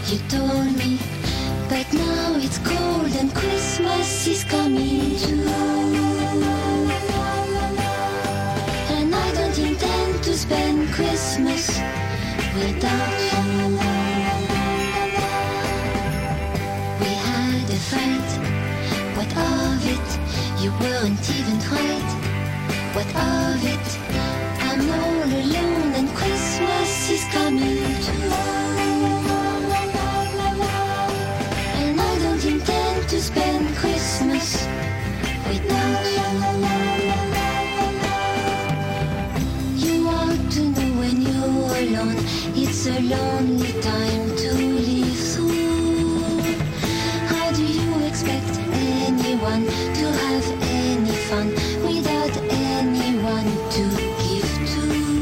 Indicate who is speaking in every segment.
Speaker 1: You told me, but now it's cold and Christmas is coming too. And I don't intend to spend Christmas without you. We had a fight, what of it? You weren't even right. What of it? I'm all alone and Christmas is coming too. And I don't intend to spend Christmas without you. You ought to know when you're alone, it's a lonely time to live through. How do you expect anyone to have any fun without anyone to give to?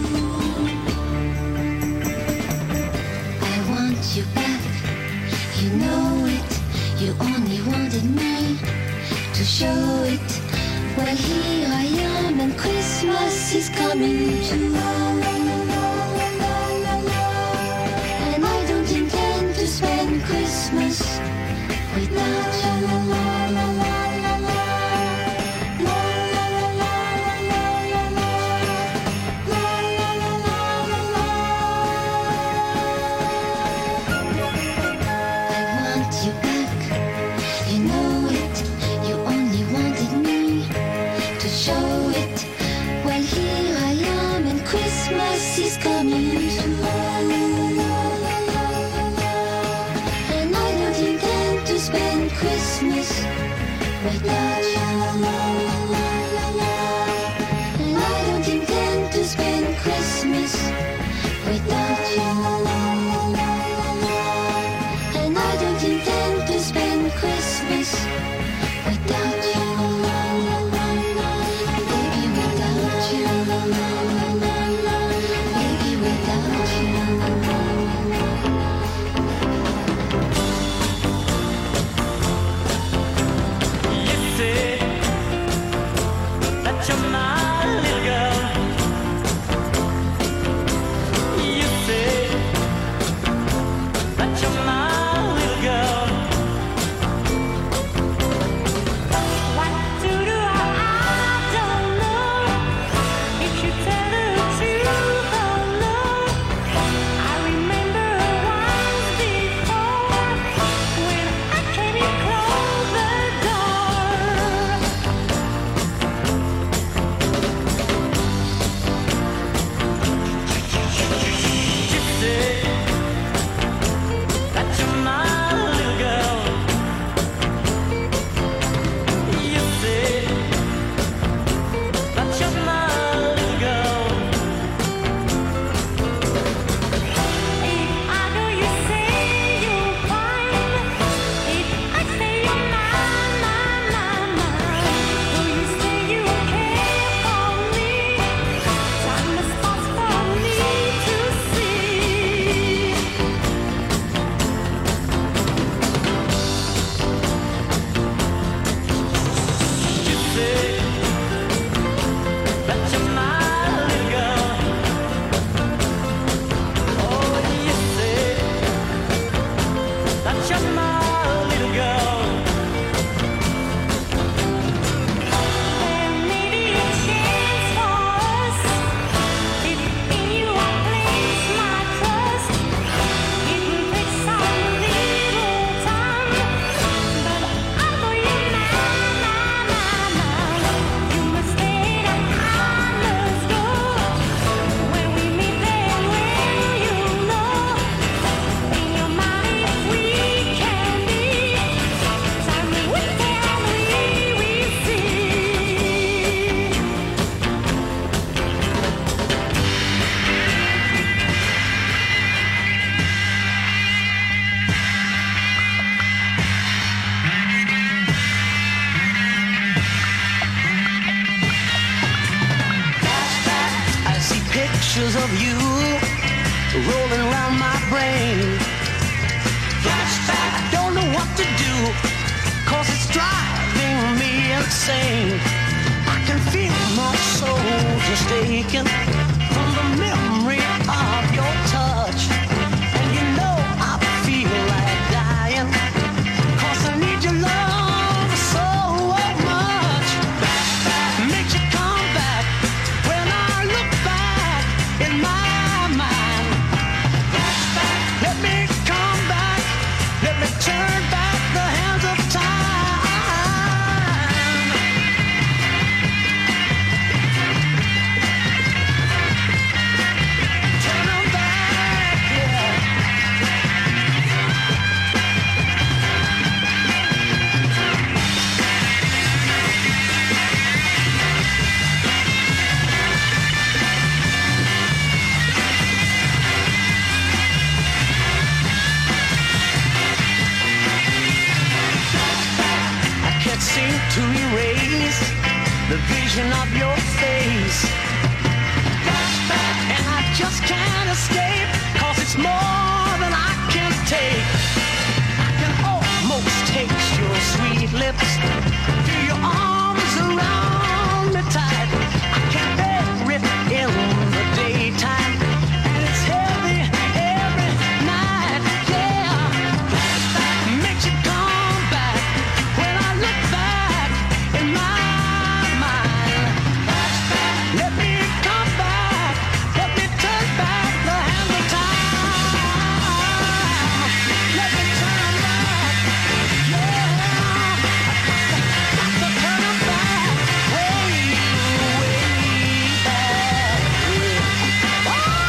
Speaker 1: I want you back, you know it. You only wanted me to show it. Well, here I am and Christmas is coming too. And I don't intend to spend Christmas without you. Christmas is coming too. And I don't intend to spend Christmas without you. And I don't intend to spend Christmas without you. And I don't intend to spend Christmas without you. Baby, without you.
Speaker 2: Pictures of you rolling around my brain. Flashback, don't know what to do, 'cause it's driving me insane. I can feel my soul just aching from the memory of your touch. And you know I feel like vision of your face. Flashback, and I just can't escape, 'cause it's more than I can take. I can almost taste your sweet lips, feel your arms around me tight. I can bear it in the daytime, and it's heavy every night. Yeah, flashback makes you come back when I look back in my mind. Flashback, let me come back, let me turn back the hand of time. Let me turn back, yeah. Got to turn back, way, way back. Oh.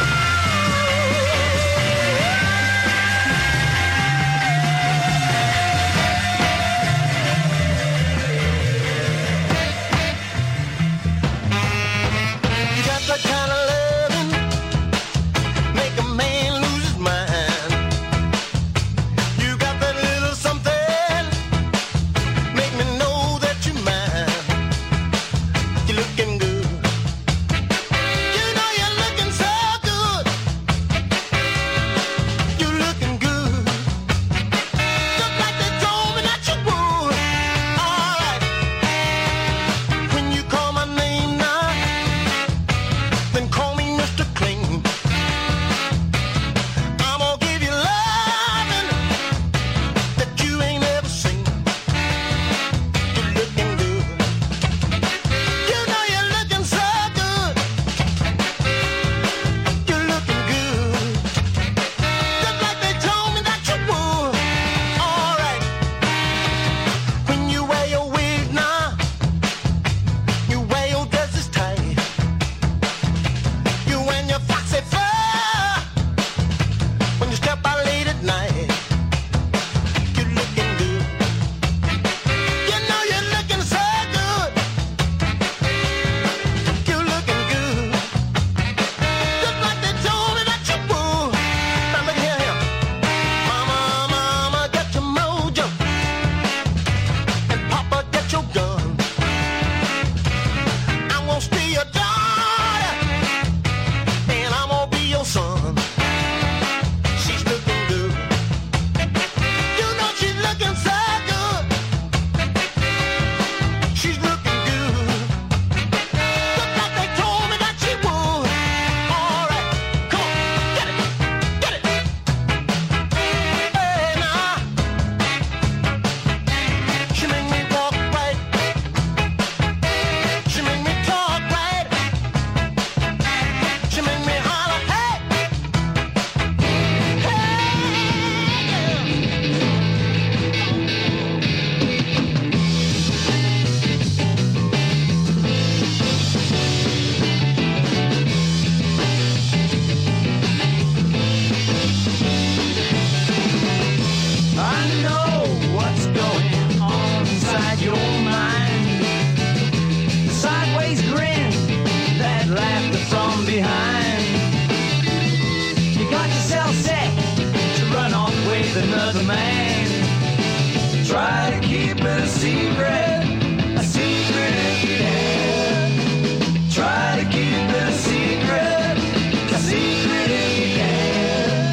Speaker 3: You got that kind of loving, make a man lose his mind. You got that little something, make me know that you're mine. You're looking good. You know you're looking so good. You're looking good. Just like they told me that you would. All right. When you call my name now, then call me Mr. Clean. I'm gonna give you loving that you ain't ever seen. You're looking good. You know you're looking so good. You're looking good. Just like they told me that you would. All right. When you wear your wig now, you wear your dresses tight. You and your foxy fur, when you step out late at night, you're looking good. You know you're looking so good. You're looking good. Just like they told me that you would. Now look here. Mama, mama, get your mojo. And Papa, get your gun. I'm gonna steal your daughter, and I'm gonna be your son. She's looking good. You know she's looking so good. She's looking good. Just like they told me that she would. All right, come on, get it, get it. Hey, now. She make me walk right. She make me talk right. She make me holler, hey, hey,
Speaker 2: I know what's going on inside your mind. The sideways grin, that laughter from behind. You got yourself set to run off with another man. Try to keep it a secret if you can. Try to keep it a secret if you can.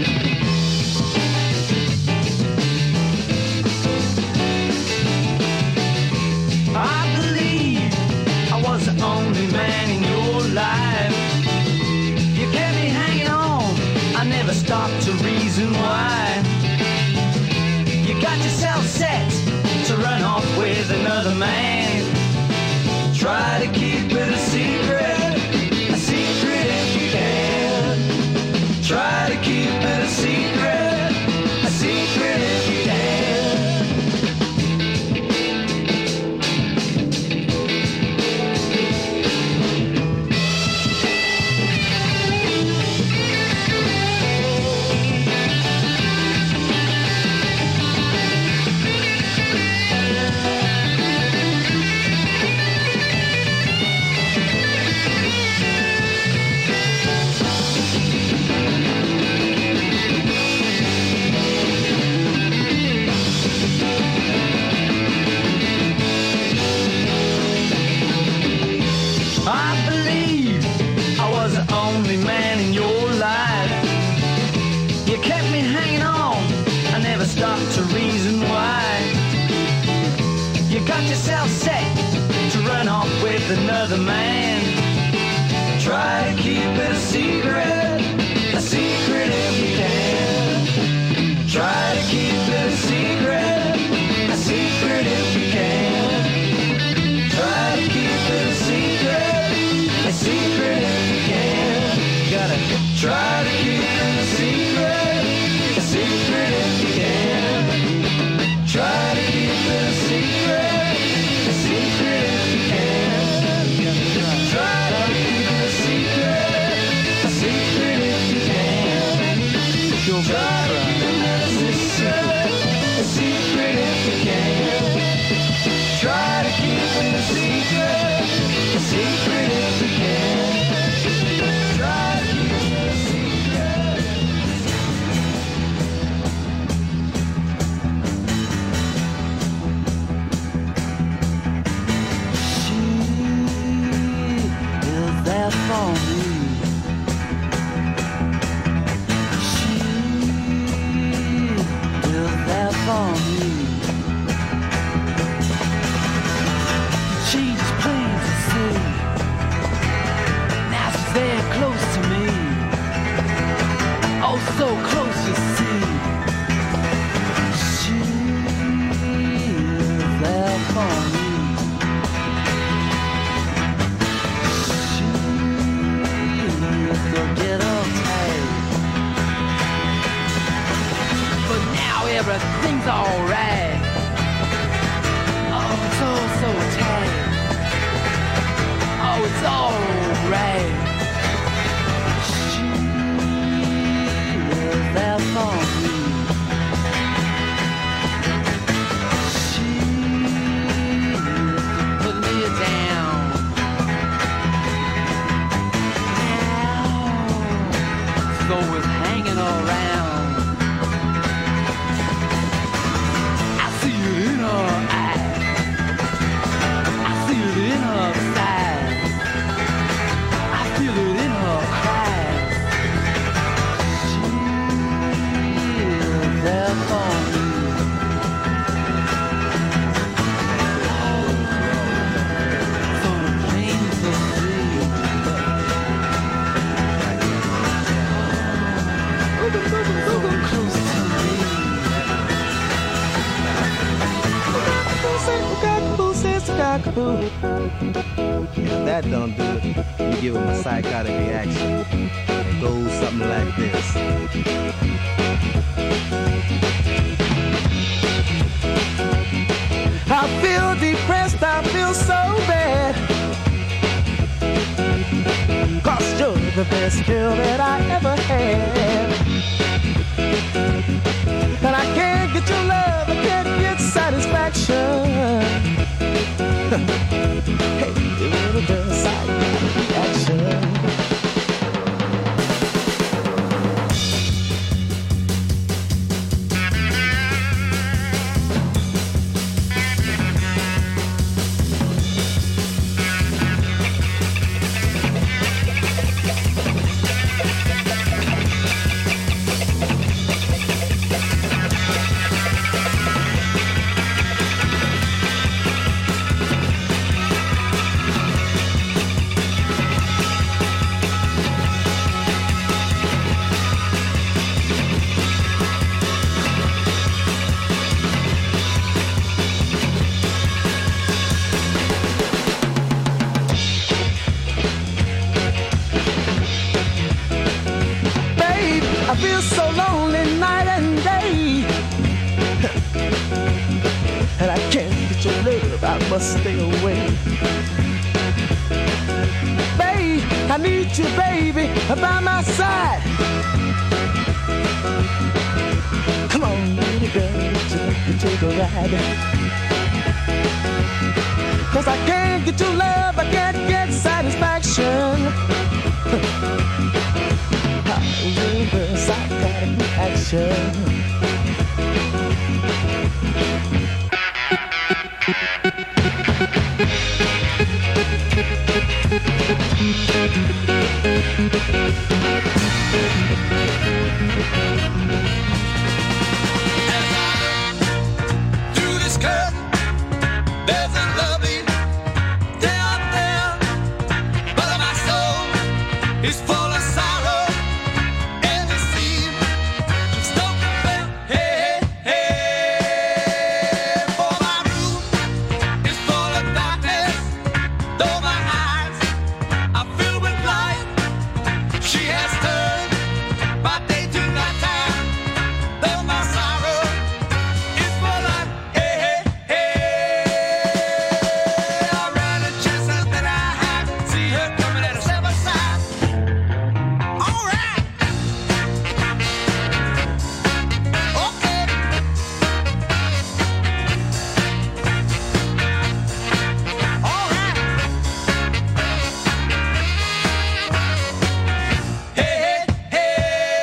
Speaker 2: I believe I was the only man in your life. You kept me hanging on, I never stopped to reason why. You got yourself set to run off with another man. Try to keep it a secret if you can. Try to keep it a secret if you can. yourself set to run off with another man. Try to keep it a secret if you can. Try to keep it a secret if you can. Try to keep it a secret if you can. Gotta try to keep it a secret if you can. Try to keep it a secret if you can. Try to keep it a secret if you can. Try to keep it a secret if you can. Try to keep it a secret if you can. Try to keep it a secret. She is there for me. She is there for me. She's plain to see. Now she's very close to me. Oh, so close, you see. She is there for me. She is gonna get uptight. But now everything's alright. Oh, it's all so tight. Oh, it's alright. She is there for me. She put me down. Now it's always hanging around. I see it in her eye. I see it in her side. I feel it in her cries. She is there for me. So plain to see. So close to me.
Speaker 3: If that don't do it, you give him a psychotic reaction. It goes something like this. I feel depressed, I feel so bad. 'Cause you're the best girl that I ever had. And I can't get your love, I can't get satisfaction. Hey, you're the best psychotic reaction. I feel so lonely night and day. And I can't get your love, I must stay away. Babe, I need you, baby, by my side. Come on, little girl, let me take a ride. 'Cause I can't get your love, I can't get satisfaction. Psychotic reaction.
Speaker 4: Through this curtain, there's a
Speaker 3: is full of sorrow. And it seems just don't compare. Hey, hey, for my room is full of darkness. Though my eyes are filled with light, she has turned my day to night time. Though my sorrow is full of hey, hey, hey. I ran the chances that I had. See her coming at a seven side. All right. Okay. All right. Hey, hey, hey.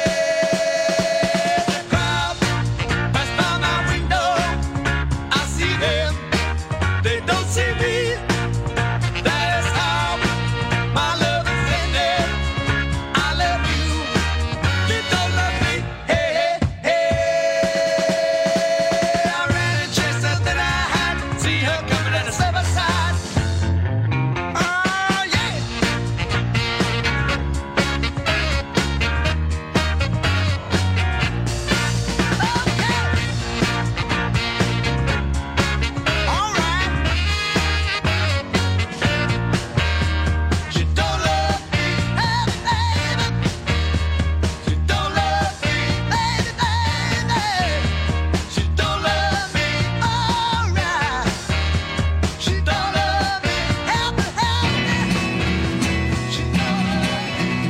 Speaker 3: The crowd pass by my window. I see them, they don't see me. That is how my love is ended. I love you, you don't love me. Hey, hey, hey. I ran and chased her that I had. See her coming at the seven side. Oh, yeah. All right. She don't love me, baby, baby. She don't love me, baby, baby. She don't love me, all right. She don't love me, help me, help me. She don't love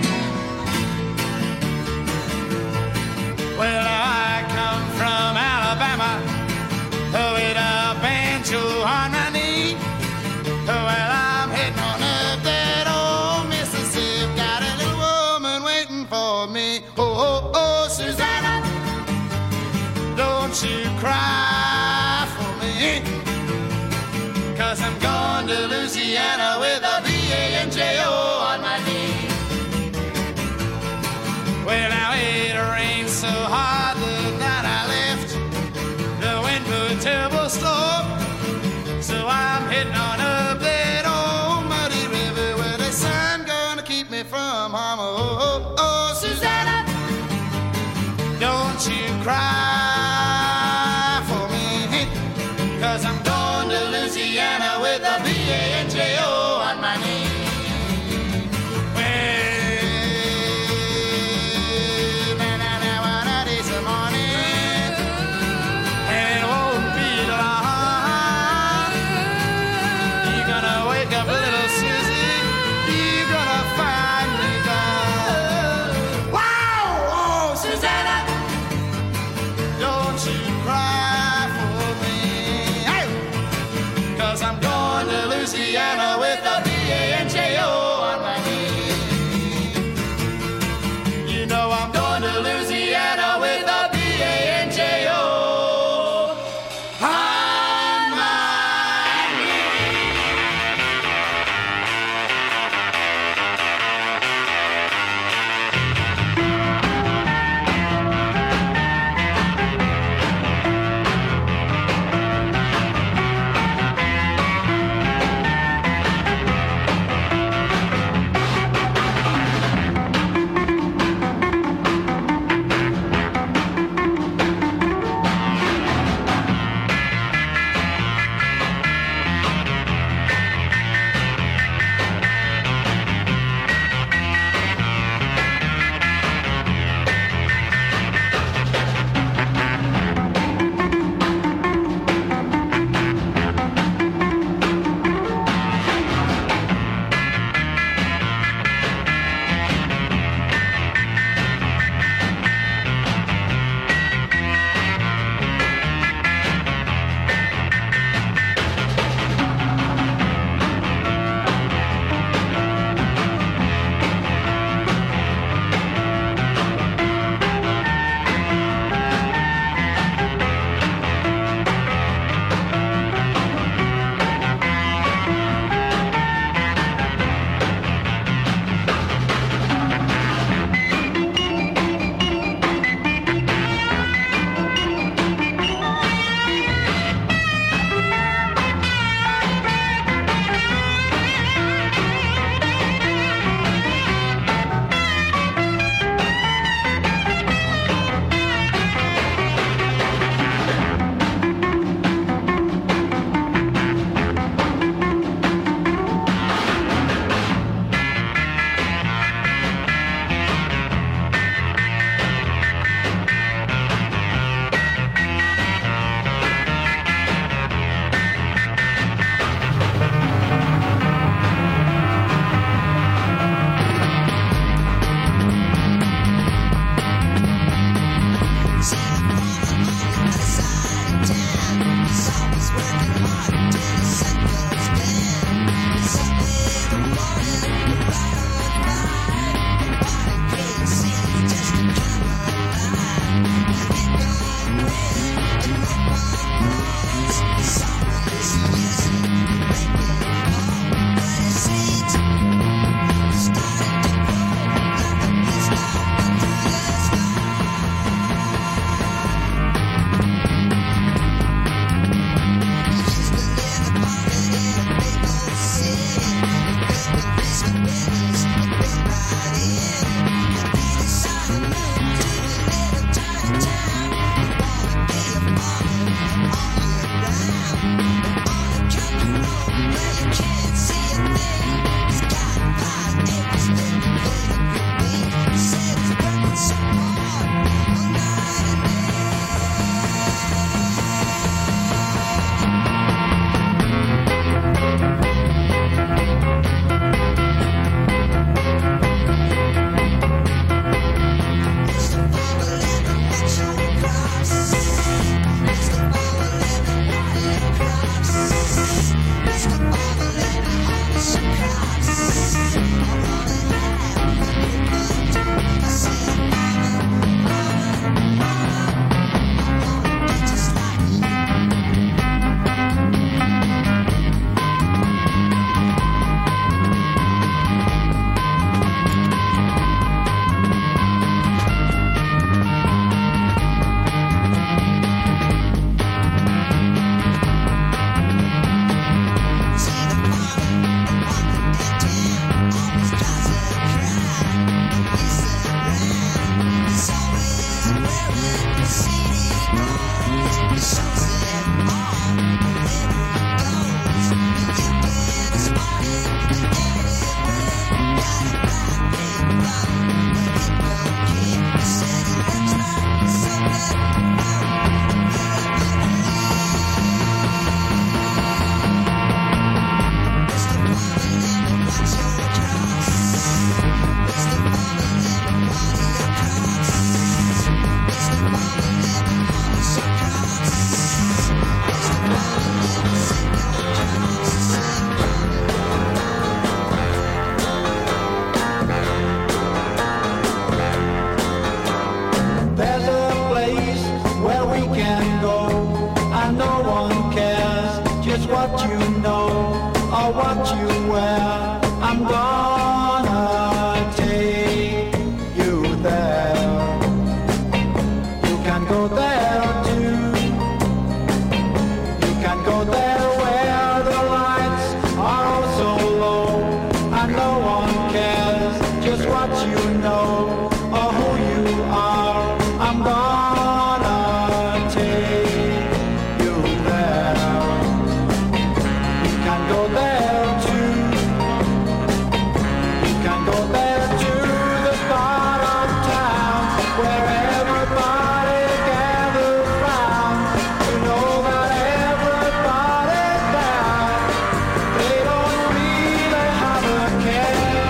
Speaker 3: me. Well, I come from Alabama with a banjo on my knee. Well, I'm heading on up that old Mississippi. Got a little woman waiting for me. Oh, oh, oh, Susanna, don't you cry for me. 'Cause I'm going to Louisiana with a B-A-N-J-O on my knee. Well, now it rained so hard the night I left. The wind blew terrible storm. So I'm heading on up that old muddy river where the sun gonna keep me from harm. Oh, oh, oh, Susanna, don't you cry for me. 'Cause I'm going to Louisiana with a B-A-N-J-O on my knee. Well, now, one of these morning, and it won't be long. You're gonna wake up little Susie, you're gonna find me gone. you know or who you are, I'm gonna take you there. You can go there too. You can go there to the part of town where everybody gathers round. You know that everybody's there. They don't really have a care.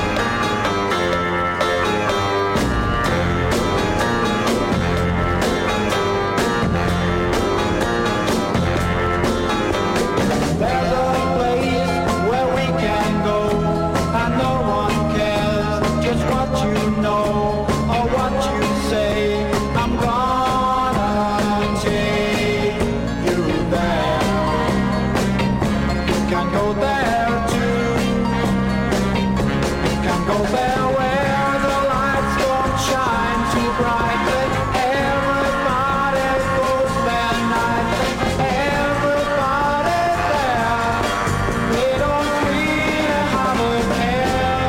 Speaker 3: There's a place where we can go, and no one cares just what you know or what you say. I'm gonna take you there. You can go there too. You can go there where the lights don't shine too brightly. Everybody goes there nightly. Everybody's there. They don't really have a care.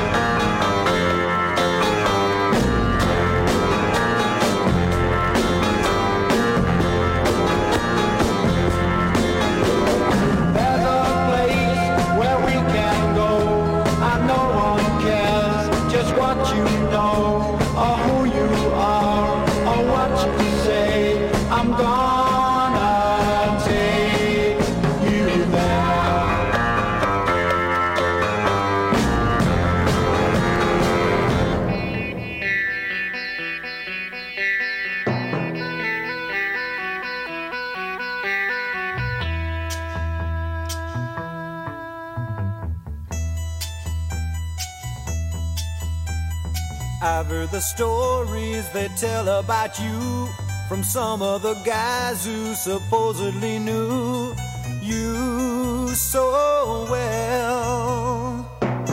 Speaker 3: There's a place where we can go, and no one cares just what you know or who you are or what you say. I'm gonna take you there.
Speaker 4: I've heard the stories they tell about you from some of the guys who supposedly knew you so well.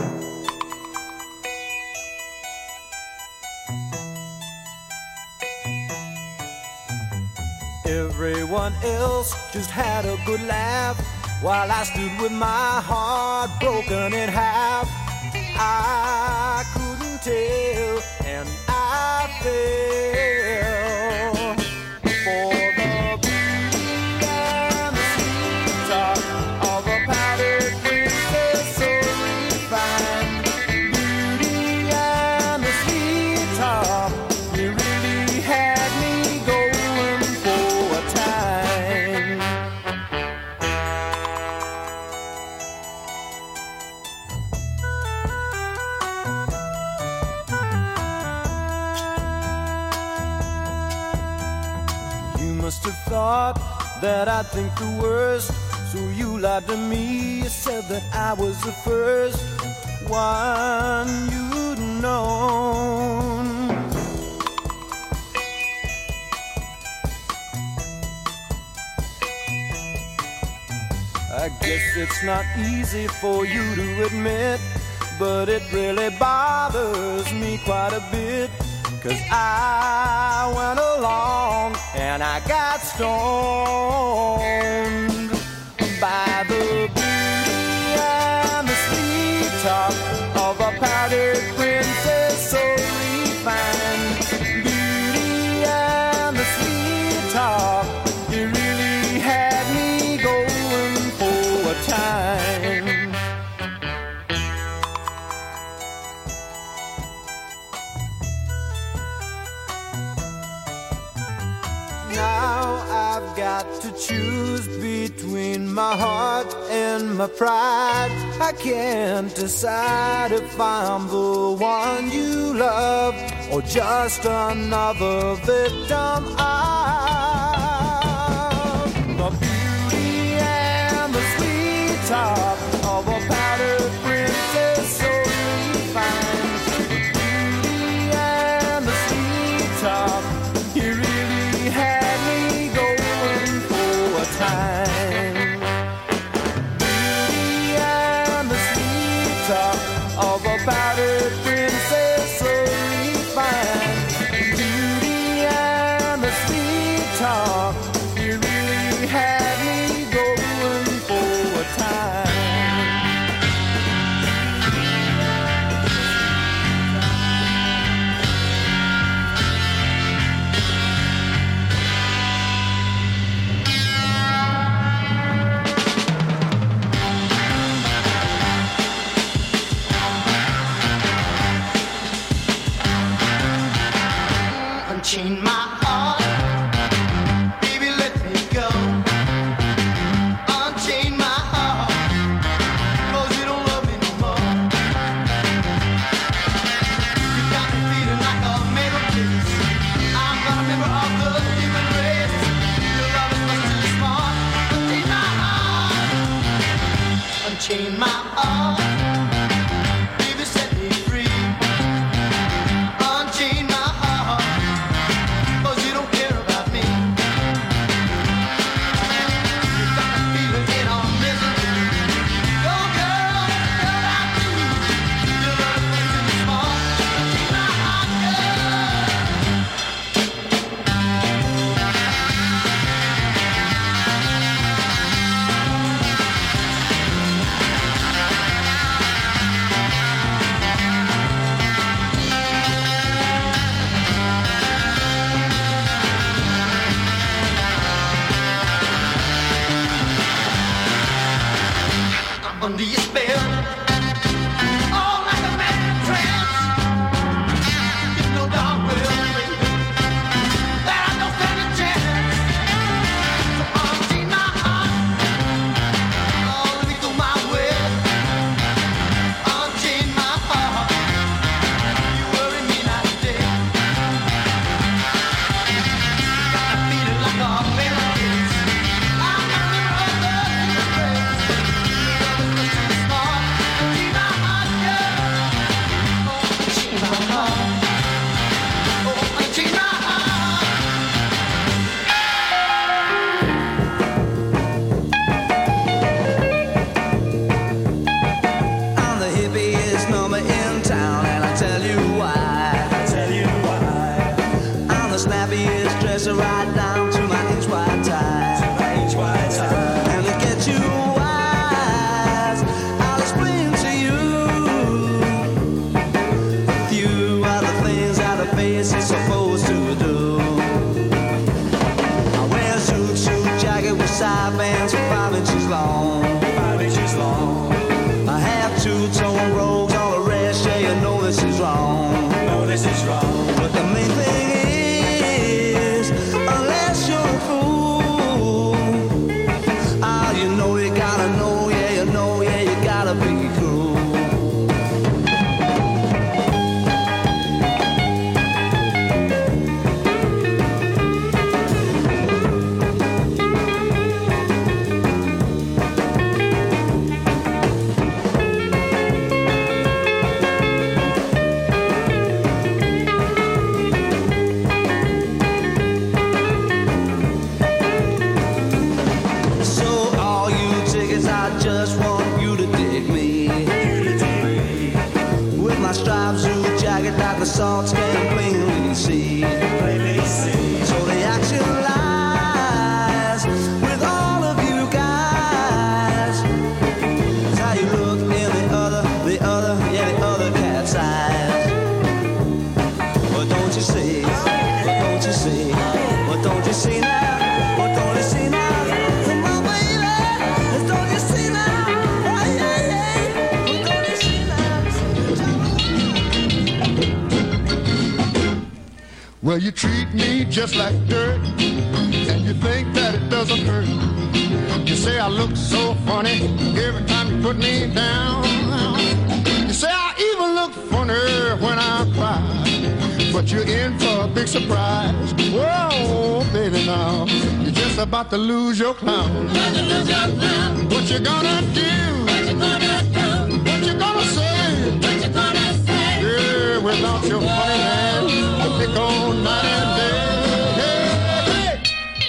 Speaker 4: Everyone else just had a good laugh while I stood with my heart broken in half. I couldn't tell, and I fell for the beauty and the sweet talk of a powdered princess so refined. Beauty and the sweet talk, you really had me going for a time. You must have thought that I'd think the worst, so you lied to me. You said that I was the first one you'd known. I guess it's not easy for you to admit, but it really bothers me quite a bit. 'Cause I went along and I got stoned by the beauty and the sweet talk of a powdered princess so refined. Beauty and the sweet talk, you really had me going for a time. Now I've got to choose between my heart and my pride. I can't decide if I'm the one you love or just another victim of the beauty and the sweet talk of a powdered princess so refined. Beauty and the sweet talk, you really had me going for a time. Beauty and the sweet talk of a powdered princess so refined. Beauty and the sweet talk, you really had me going for a time.
Speaker 5: dress right down to my inch wide tie. And to get you wise, I'll explain to you a few of the things that a face is supposed to do. I wear a suit jacket with side bands 5 inches long. I have two-tone robes on the rest, yeah, you know this is wrong. But the main thing is, unless you're a fool, you know you gotta know, yeah, you know, yeah, you gotta be cool. Like the salt can plainly see. So the action lies with all of you guys. It's how you look in the other cat's eyes. What don't you see? What don't you see? What don't you see now? What don't you see now? My baby, don't you see now? Hey, hey, hey. What don't you see now?
Speaker 6: Well, you treat me just like dirt, and you think that it doesn't hurt. You say I look so funny every time you put me down. You say I even look funny when I cry, but you're in for a big surprise. Whoa, baby, now you're just about to lose your clown. What you gonna do? What you gonna say? Yeah, without your funny man, pick on night and day. Hey, hey.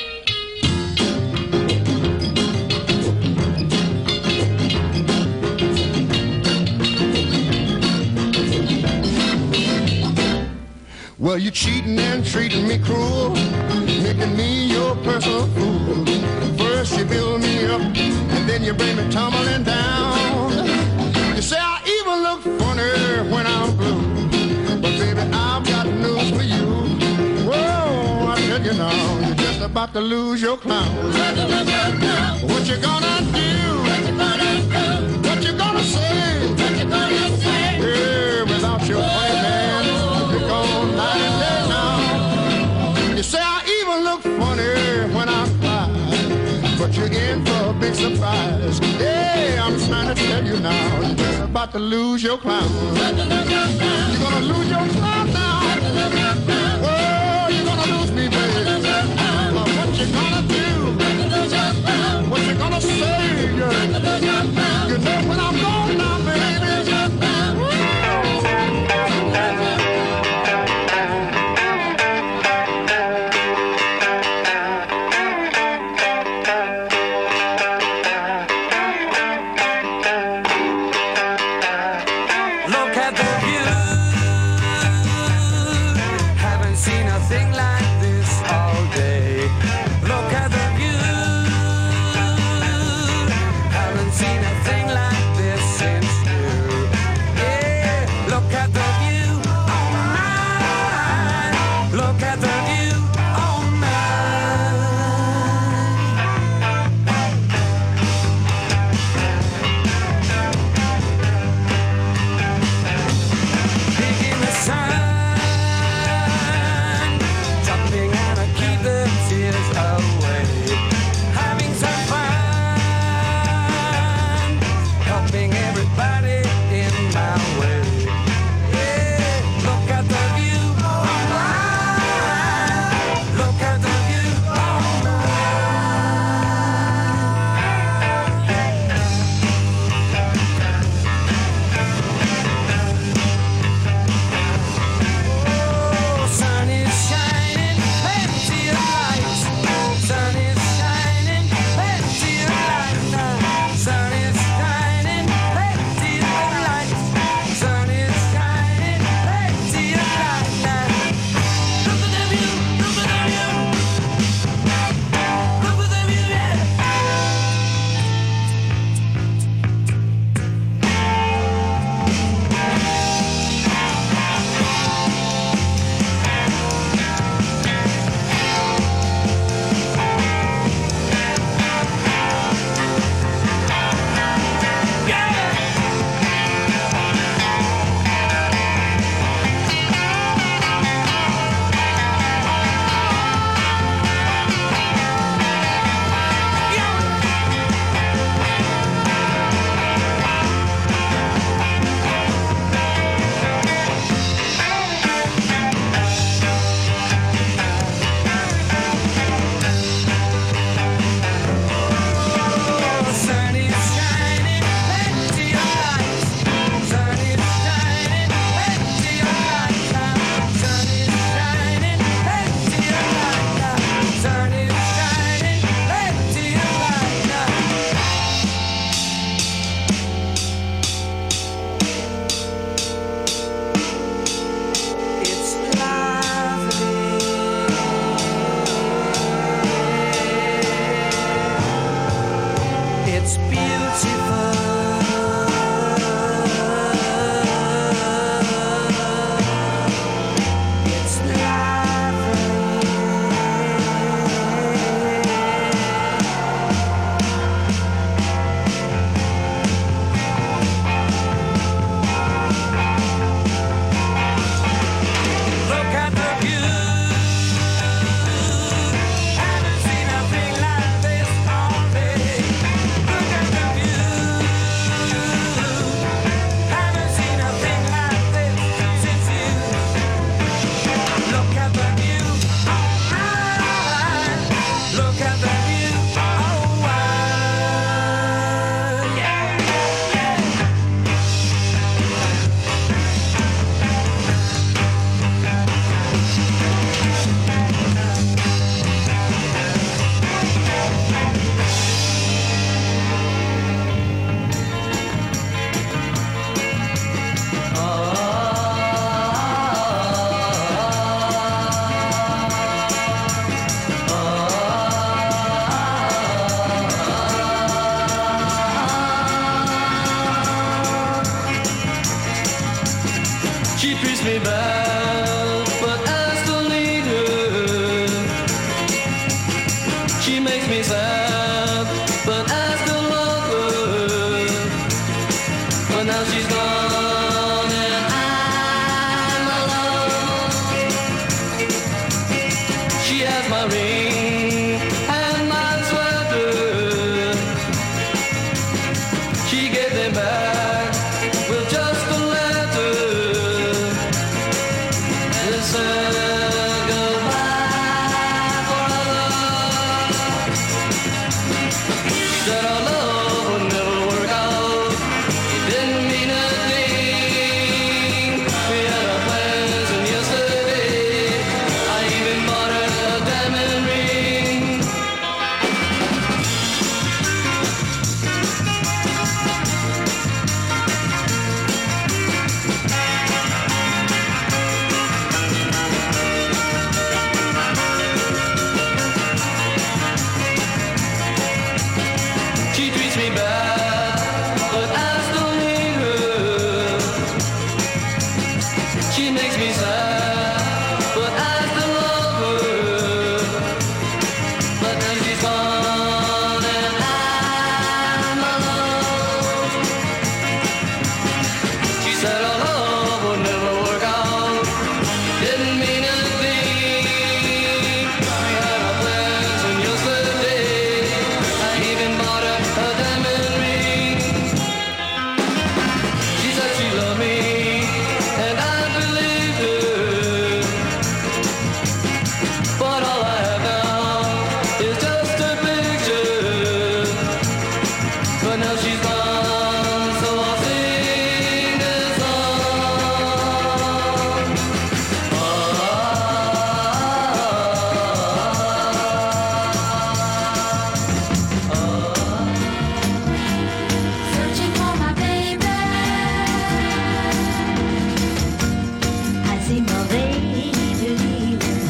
Speaker 6: Well, you cheating and treating me cruel, making me your personal fool. First you build me up, and then you bring me tumbling down. You say I even look funny when I'm blue, but baby, I've got news for you. Whoa, I tell you now, you're just about to lose your clown. What you gonna do? What you gonna say? Yeah, without your funny man, pick on night and day now. You say I even look funny when I cry, but you're in for a big surprise. Hey, I'm trying to tell you now, you're just about to lose your clown. You're gonna lose your clown now. Oh, you're gonna lose me, baby. What you gonna do? What you gonna say? You know when I'm gone now, baby.
Speaker 2: Look at the view kiss her goodbye forever. She said our love would never work out. It didn't mean a thing. We had our plans and yesterday I even bought her a diamond ring. She treats me bad, but I still need her. She makes me sad, but I still love her. But then she's gone and I'm alone. She said our love would never work out. Didn't mean a thing. We had our plans and yesterday I even bought her a diamond ring. She said she loved me and I believed her. But all I have now is just a picture. But now she's gone, so I'll sing this song.
Speaker 1: Searching for my baby. I see my baby leaving.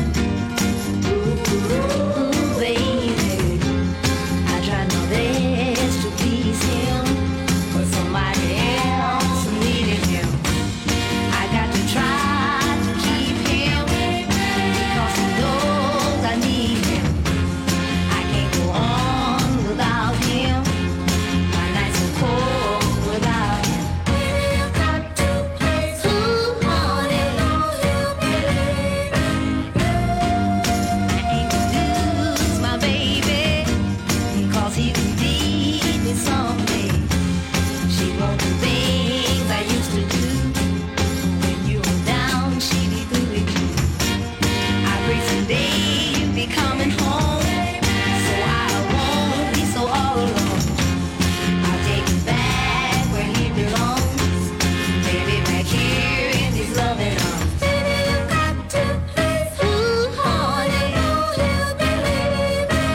Speaker 1: Ooh, baby. I tried my best to please him, but somebody else needed him. I got to try to keep him because he knows I need him. I can't go on without him. My nights are cold without him. Baby, you got to please who, honey, don't you believe it? I ain't gonna lose my baby, 'cause he can need me someday. She won't do things I used to do. When you were down, she'd be good with you. I pray someday you'll be coming home, so I won't be so all alone. I'll take him back where he belongs, baby, back here in these loving arms. Baby, you got to please who, honey, don't you believe it?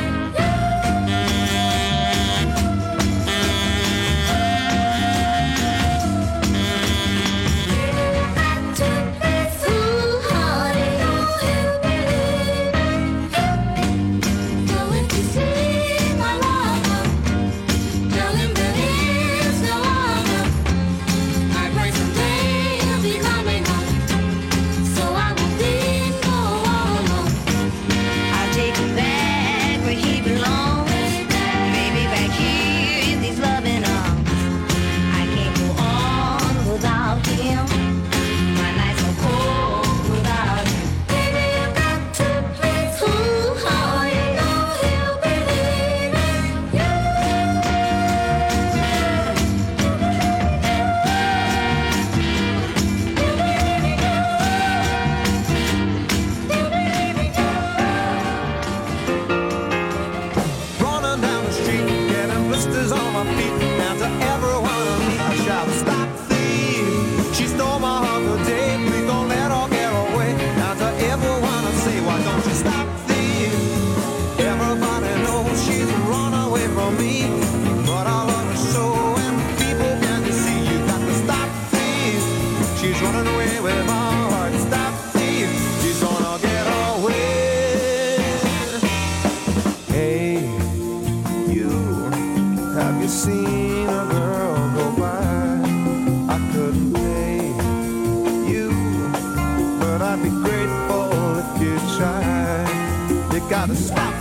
Speaker 5: gotta stop.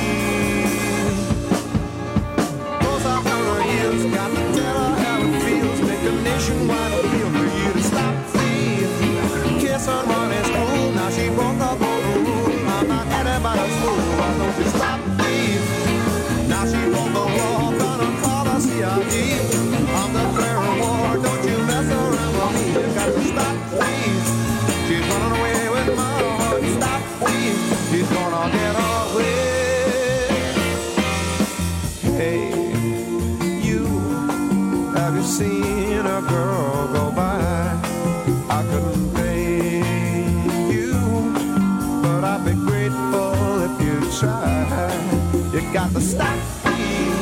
Speaker 5: Goes out on her heels, got to tell her how it feels. Make a nationwide appeal for you to stop feeling. Kiss her money's cool, now she broke up all the rules. I'm not anybody's fool, why don't you stop feeling? Now she broke the law, gonna call the CID. I'm declaring war, don't you mess around with me. You got to stop, please. She's running away with my got to stop me.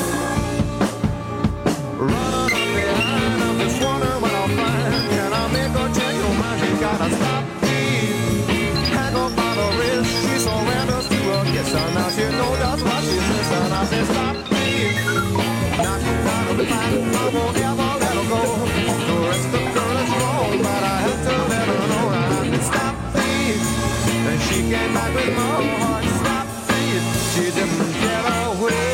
Speaker 5: Running up behind, I'm just wondering what I'll find. Can I make her change your mind? She gotta stop me. Hang up by the wrist, she surrenders to a kiss. And now she knows just what she's missing. I said stop me. Not trying to fight, I won't ever let her go. The rest of the girl is wrong, but I have to let her know. I said stop me. And she came back with my heart. Stop me. She didn't get away.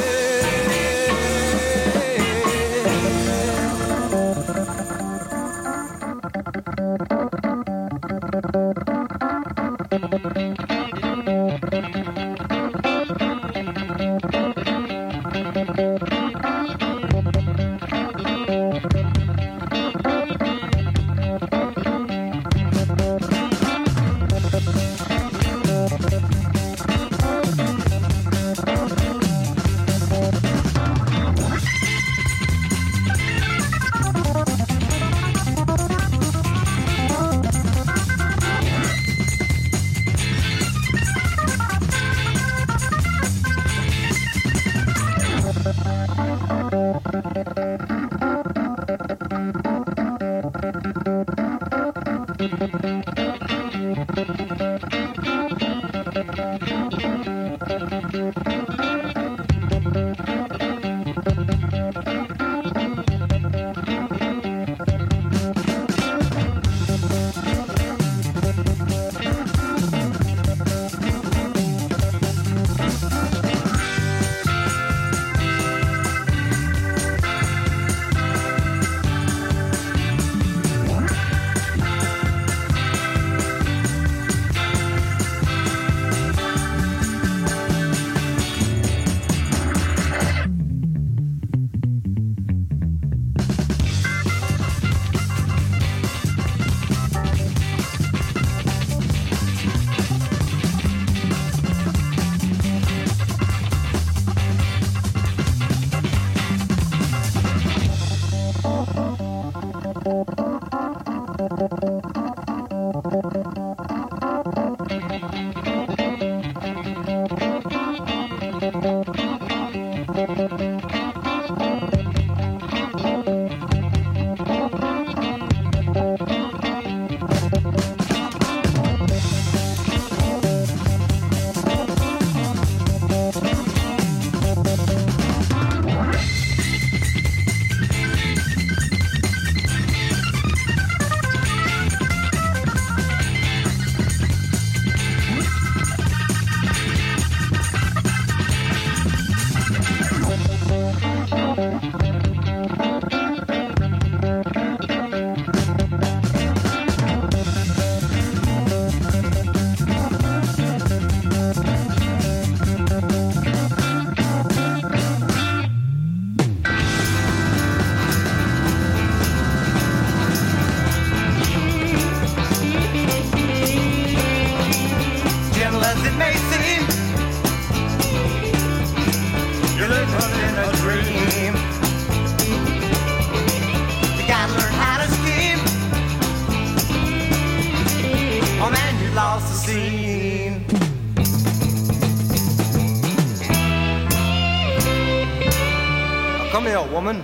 Speaker 5: Come here, woman.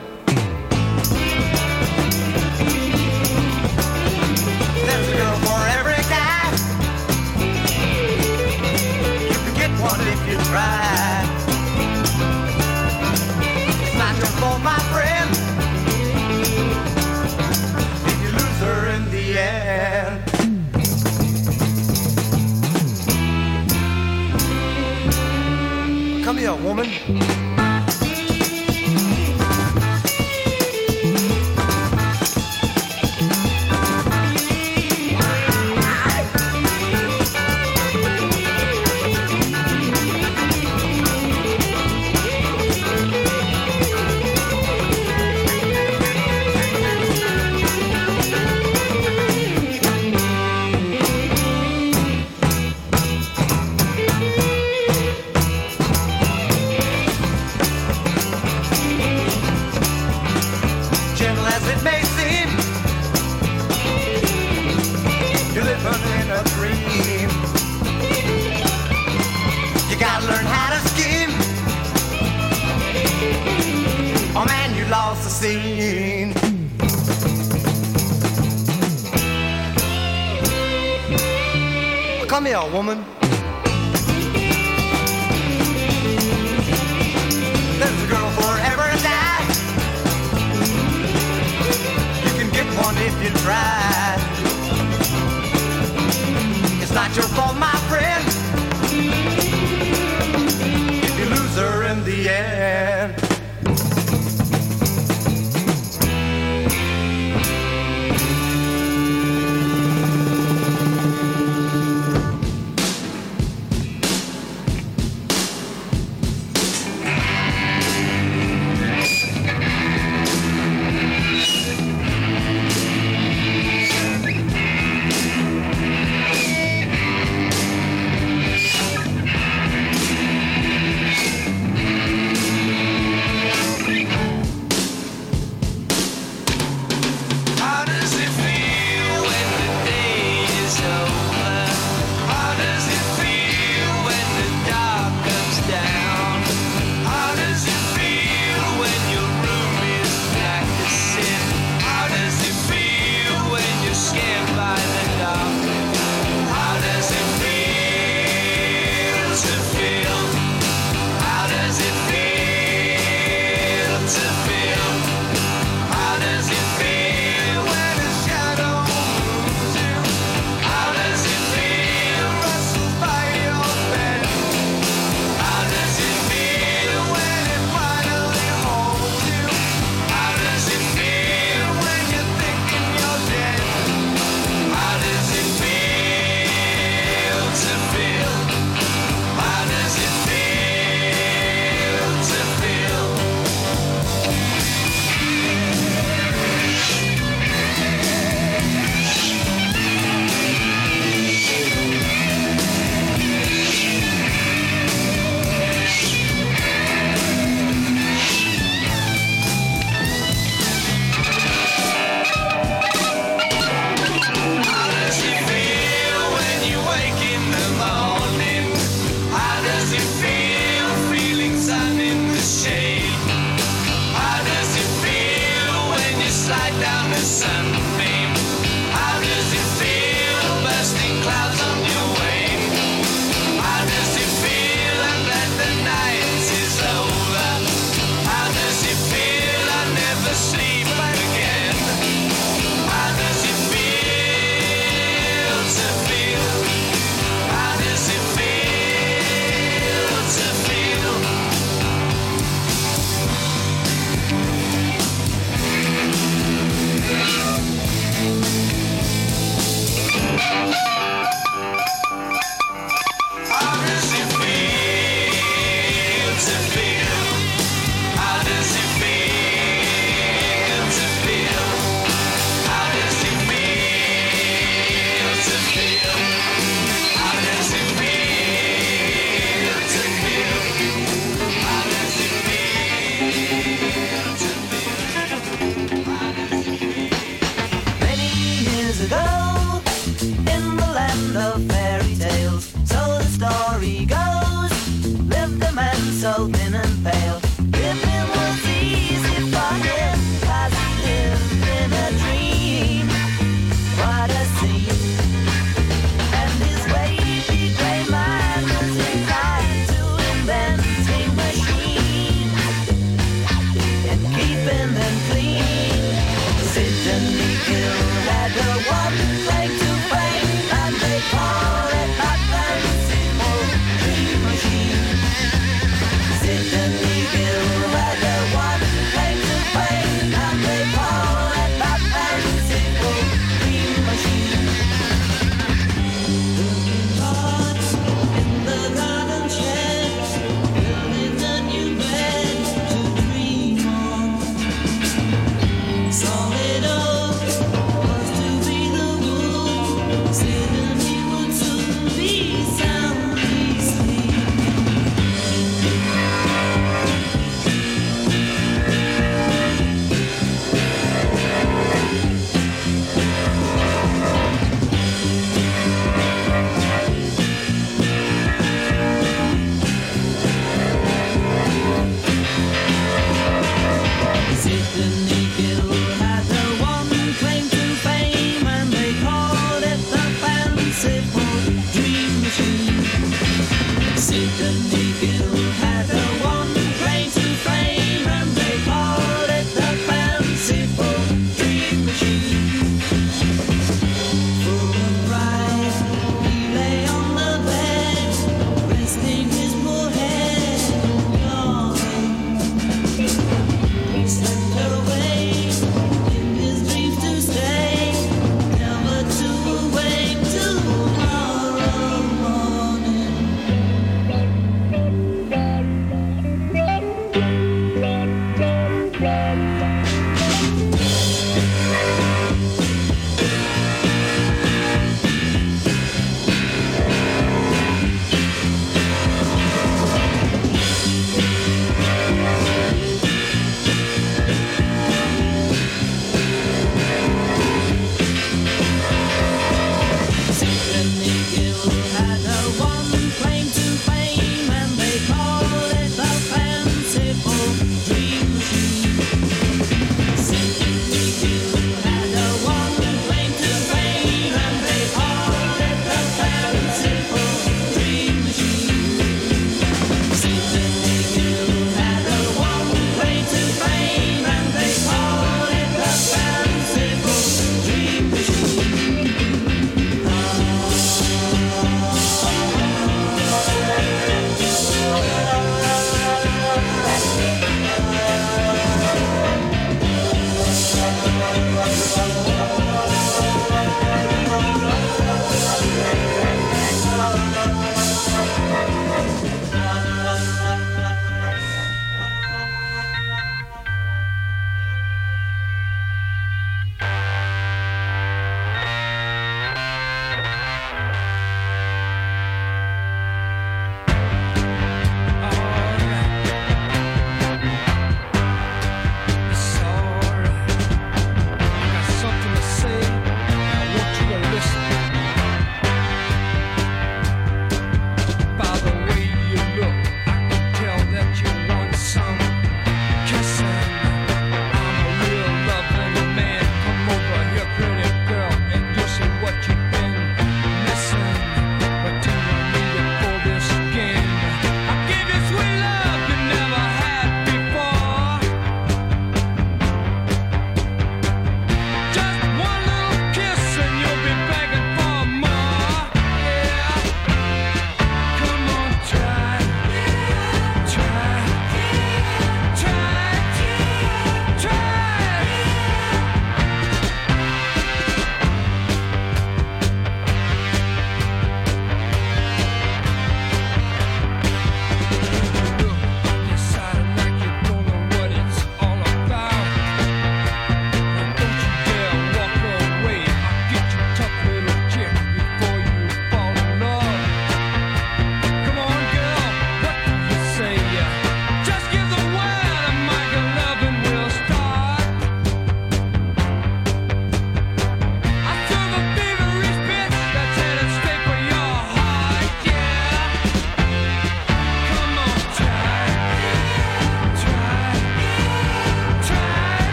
Speaker 5: There's a girl for every guy. You can get one if you try. It's not your fault, my friend, if you lose her in the end. Come here, woman. seen. Come here, woman. There's a girl forever and die. You can get one if you try. It's not your fault, my friend, if you lose her in the end. Sydney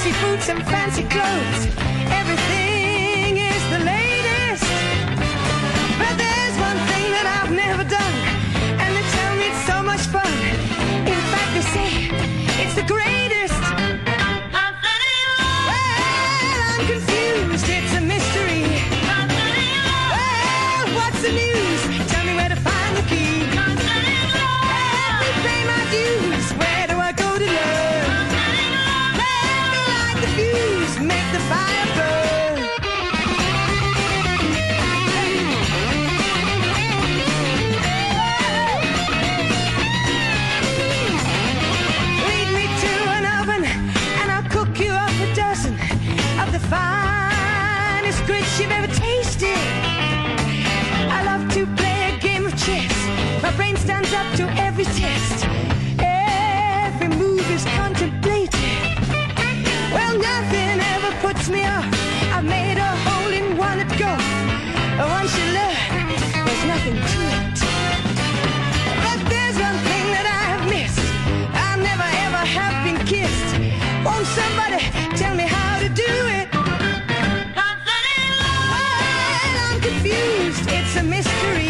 Speaker 2: fancy food, some fancy clothes. Everything is the latest. But there's one thing that I've never done, and they tell me it's so much fun. In fact, they say it's the greatest. Well, I'm confused, it's a mystery. Well, what's the news? Tell me where to find the key. Let me pay my dues. Where do I go to learn? Let me light the fuse, make the fire burn. Lead me to an oven and I'll cook you up a dozen of the finest grits you've ever tasted. I love to play a game of chess. My brain stands up to every test. Every move is contemplated. Well, nothing ever puts me off. I've made a hole in one at golf. Once you learn, there's nothing to it. But there's one thing that I have missed. I never ever have been kissed. Won't somebody tell me how to do it? Well, I'm confused. It's a mystery.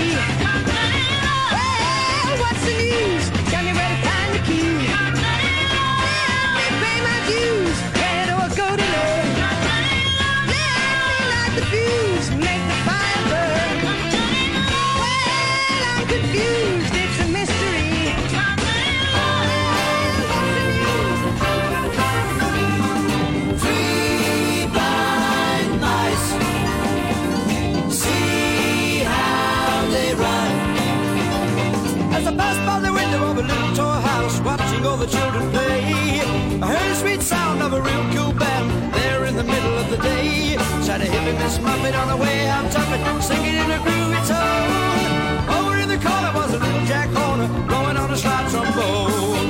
Speaker 2: Well, what's the news? Tell me where to find the key. Let me pay my dues. Where do I go to learn? Let me light the fuse, make the fire burn. Well, I'm confused. It's a mystery.
Speaker 5: Three blind mice, see how they run. As I passed by the window of a little toy house, watching all the children play, I heard the sweet sound of a real cool band there in the middle of the day. Sat a hippie Miss Muffet on the way out tuffet, singing in a groovy tone. Over in the corner was a little Jack Horner blowing on a slide trombone.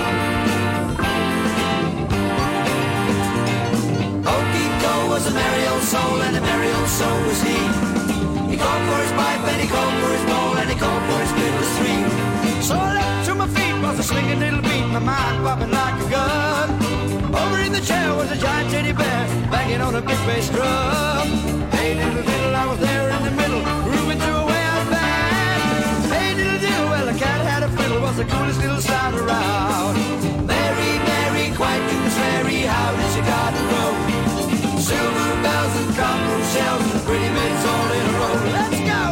Speaker 5: Okiko was a merry old soul, and a merry old soul was he. He called for his pipe, and he called for his bowl, and he called for his fiddles three. So I leapt to my feet, was a slinging little beat, my mind popping like a gun. Over in the chair was a giant teddy bear, banging on a big bass drum. Hey diddle diddle, I was there in the middle, grooving to a way out band. Hey diddle diddle, well the cat had a fiddle, was the coolest little sound around. Mary, Mary, quite contrary, how does your garden grow? Silver bells and copper shells and pretty maids all in a row. Let's go!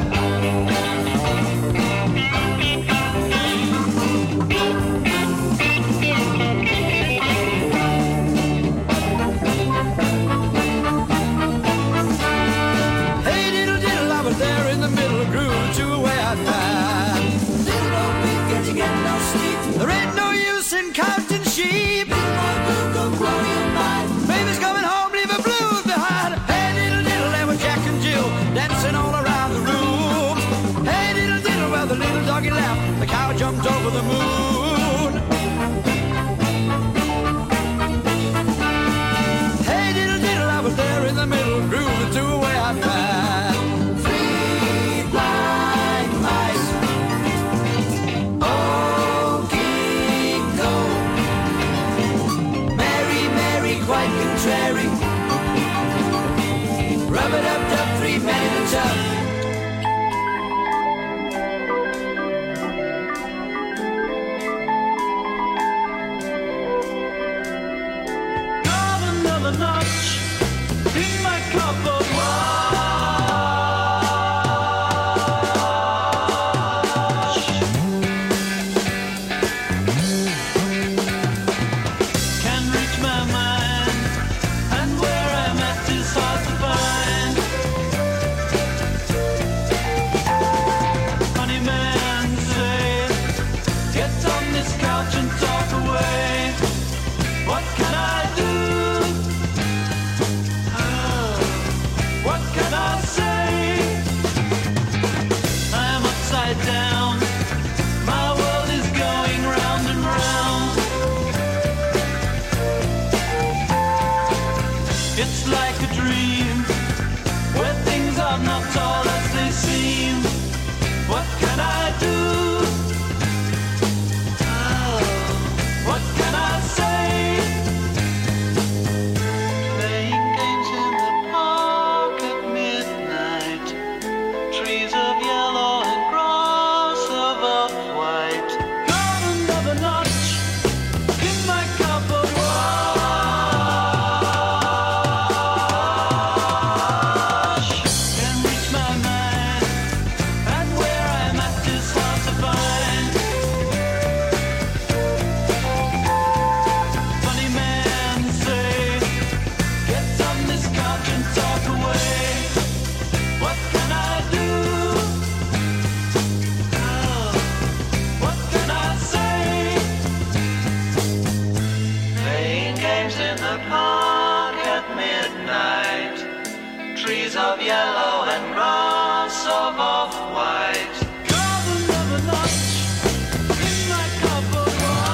Speaker 5: Hey diddle diddle, I was there in the middle, grooving to a way out band. Diddle don't beat, get you get no sleep. There ain't no use in counting sheep. Go blow your mind. Baby's coming home, leave a blues behind. Hey diddle diddle, there was Jack and Jill dancing all around the room. Hey diddle diddle, well the little doggy laughed, the cow jumped over the moon. Hey diddle diddle, I was there in the middle, grooving to a way out band. Three blind mice, Okiko, Mary, Mary, quite contrary. Rub it up, dub, 3 penny the tub.
Speaker 7: of yellow and grass of off-white. Garden of a notch in my cupboard.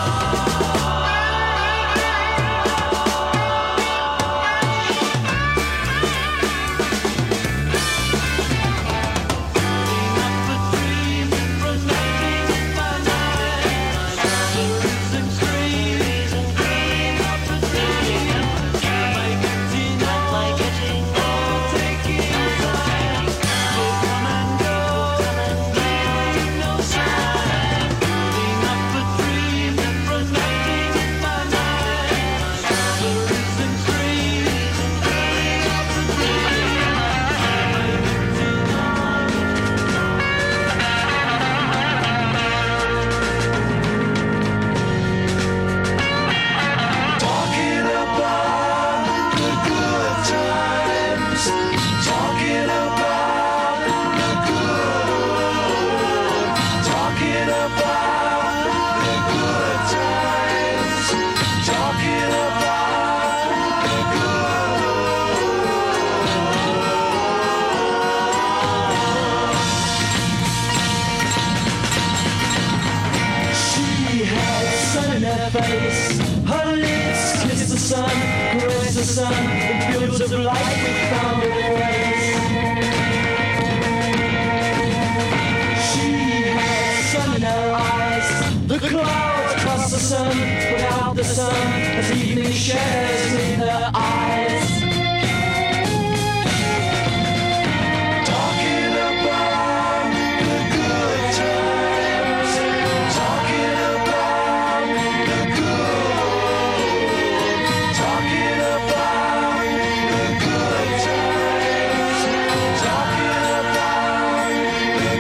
Speaker 7: Her lips kiss the sun, caress the sun, the fields of light we found a place. She has sun in her eyes, the clouds cross the sun, without the sun, as evening shares in her eyes. Talking about the good times, talking about the good, talking about the good times, talking about the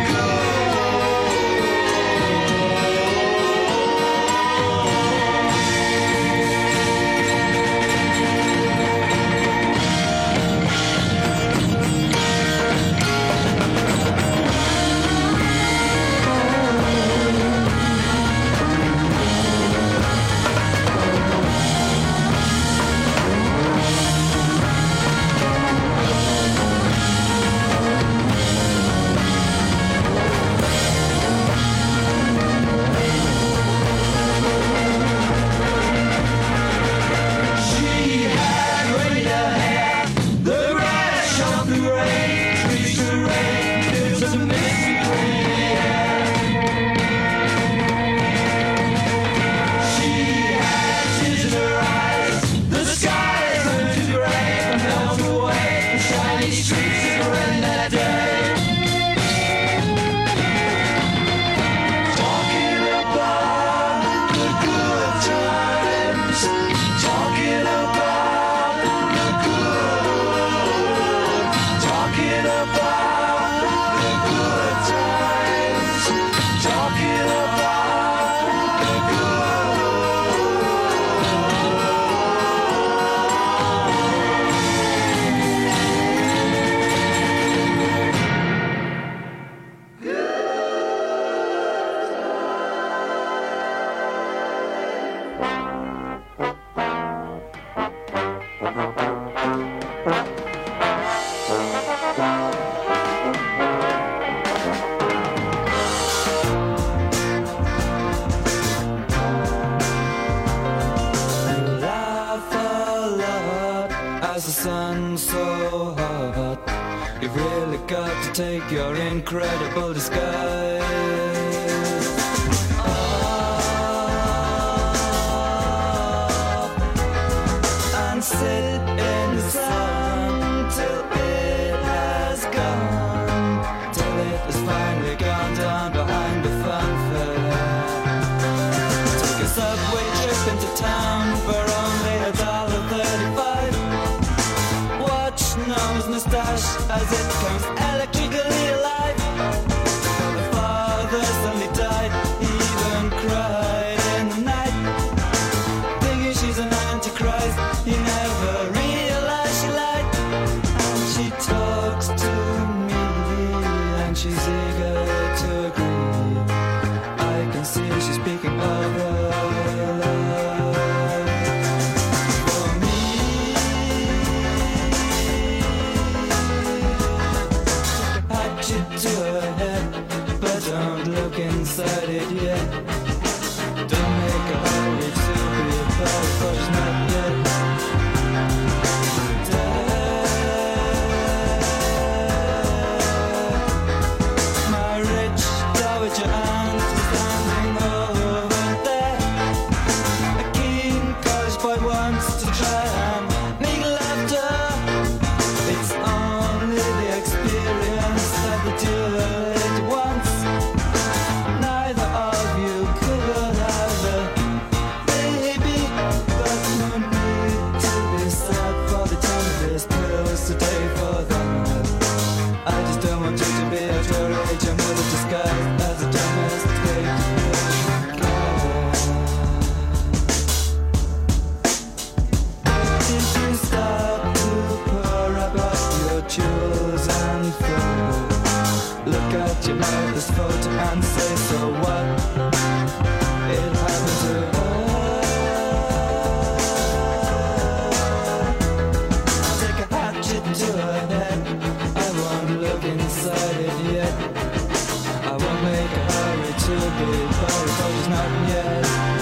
Speaker 4: Take your incredible disguise and sit in the sun till it has gone, till it has finally gone down behind the fanfare. Take a subway trip into town for only $1.35. Watch Noam's moustache as it comes electrically alive. The don't look inside it yet. Don't make a hurry to be proud, cause it's not yet. My rich dowager aunt is standing over there. A keen college boy wants to try and make love to her. It's only the experience that the do it once. Neither of you could have a baby, but no need to be sad for the time of this pills today for them. I just don't want you to be a total agent with a disguise as a domesticated if you start to pour about your jewels and food, look at your mother's photo and say, so what? It happened to her. Take a hatchet to her head. I won't look inside it yet. I won't make a hurry to be buried, cause it's not yet.